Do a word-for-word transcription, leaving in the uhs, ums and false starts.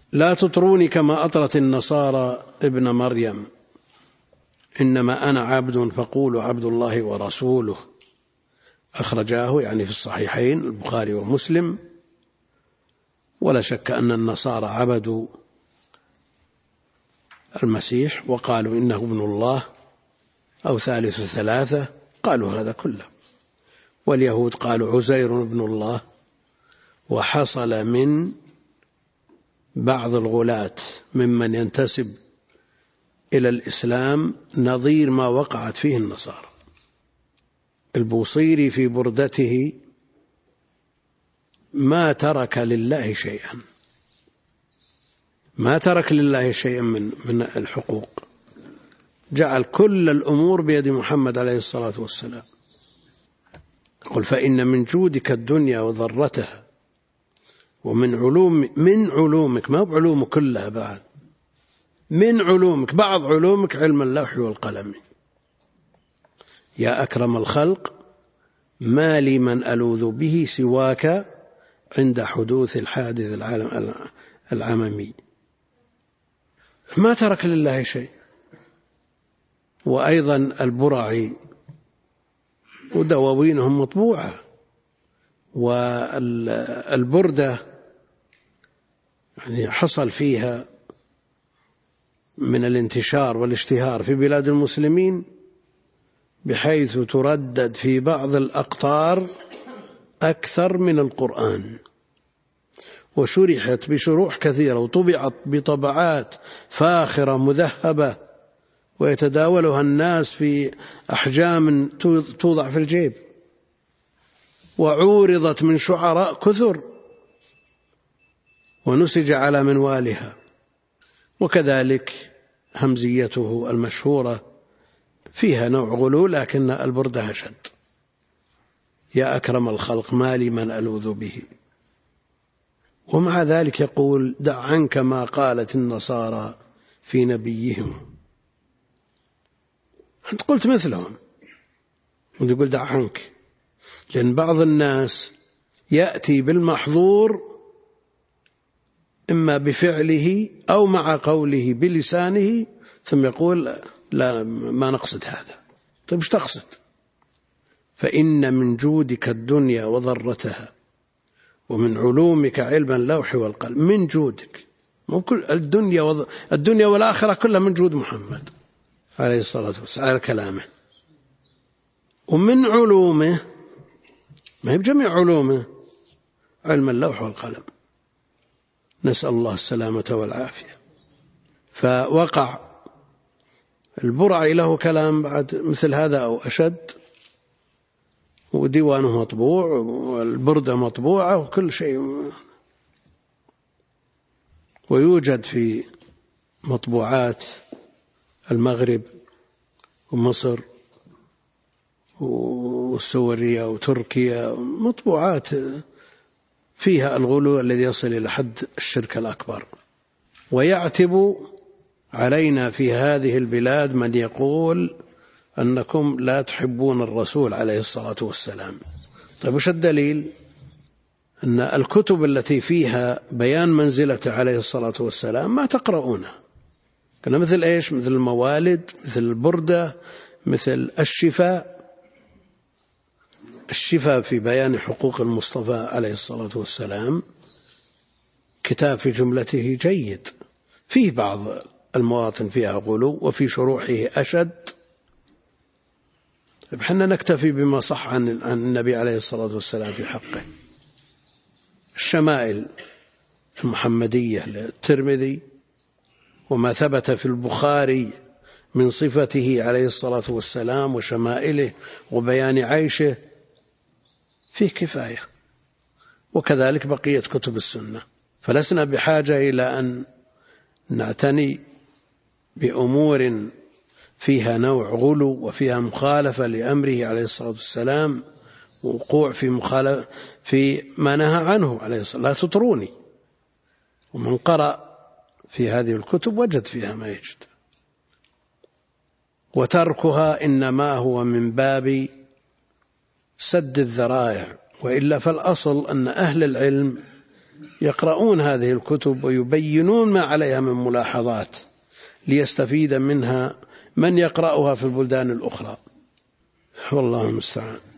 لا تطروني كما أطرت النصارى ابن مريم، إنما أنا عبد فقولوا عبد الله ورسوله، أخرجاه يعني في الصحيحين البخاري ومسلم. ولا شك أن النصارى عبدوا المسيح وقالوا إنه ابن الله أو ثالث ثلاثة، قالوا هذا كله. واليهود قالوا عزير ابن الله. وحصل من بعض الغلاة ممن ينتسب إلى الإسلام نظير ما وقعت فيه النصارى. البوصيري في بردته ما ترك لله شيئا، ما ترك لله شيئا من من الحقوق، جعل كل الأمور بيد محمد عليه الصلاة والسلام. قل فإن من جودك الدنيا وضرتها، ومن علوم من علومك، ما بعلوم كلها بعد، من علومك بعض علومك علم اللوح والقلم. يا أكرم الخلق ما لي من ألوذ به سواك عند حدوث الحادث العالم العممي. ما ترك لله شيء. وأيضا البرعي ودواوينهم مطبوعة، والبردة يعني حصل فيها من الانتشار والاشتهار في بلاد المسلمين بحيث تردد في بعض الأقطار أكثر من القرآن، وشرحت بشروح كثيرة وطبعت بطبعات فاخرة مذهبة ويتداولها الناس في أحجام توضع في الجيب، وعورضت من شعراء كثر ونسج على منوالها. وكذلك همزيته المشهورة فيها نوع غلو، لكن البردة أشد. يا أكرم الخلق ما لي من ألوذ به. ومع ذلك يقول دع عنك ما قالت النصارى في نبيهم. أنت قلت مثلهم وتقول دع عنك، لأن بعض الناس يأتي بالمحظور إما بفعله أو مع قوله بلسانه ثم يقول لا ما نقصد هذا. طيب ايش تقصد؟ فإن من جودك الدنيا وضرتها، ومن علومك علم اللوح والقلم. من جودك، مو كل الدنيا وض... الدنيا والآخرة كلها من جود محمد عليه الصلاة والسلام على كلامه. ومن علومه، ما هي بجميع علومه، علم اللوح والقلم. نسأل الله السلامة والعافية. فوقع البرعي له كلام بعد مثل هذا أو أشد، وديوانه مطبوع والبردة مطبوعة وكل شيء، ويوجد في مطبوعات المغرب ومصر والسورية وتركيا مطبوعات فيها الغلو الذي يصل إلى حد الشرك الأكبر. ويعتب علينا في هذه البلاد من يقول أنكم لا تحبون الرسول عليه الصلاة والسلام. طيب وش الدليل؟ أن الكتب التي فيها بيان منزلته عليه الصلاة والسلام ما تقرؤونها. كنا مثل إيش؟ مثل الموالد، مثل البردة، مثل الشفاء. الشفاء في بيان حقوق المصطفى عليه الصلاة والسلام كتاب في جملته جيد، فيه بعض المواطن فيها غلو وفي شروحه أشد. احنا نكتفي بما صح عن النبي عليه الصلاة والسلام في حقه. الشمائل المحمدية للترمذي وما ثبت في البخاري من صفته عليه الصلاة والسلام وشمائله وبيان عيشه فيه كفاية، وكذلك بقية كتب السنة. فلسنا بحاجة إلى أن نعتني بأمور فيها نوع غلو وفيها مخالفة لأمره عليه الصلاة والسلام، وقوع في مخالفة في ما نهى عنه عليه الصلاة. لا تطروني. ومن قرأ في هذه الكتب وجد فيها ما يجد. وتركها إنما هو من باب سد الذرائع، وإلا فالأصل أن أهل العلم يقرؤون هذه الكتب ويبينون ما عليها من ملاحظات ليستفيد منها من يقرأها في البلدان الأخرى، والله المستعان.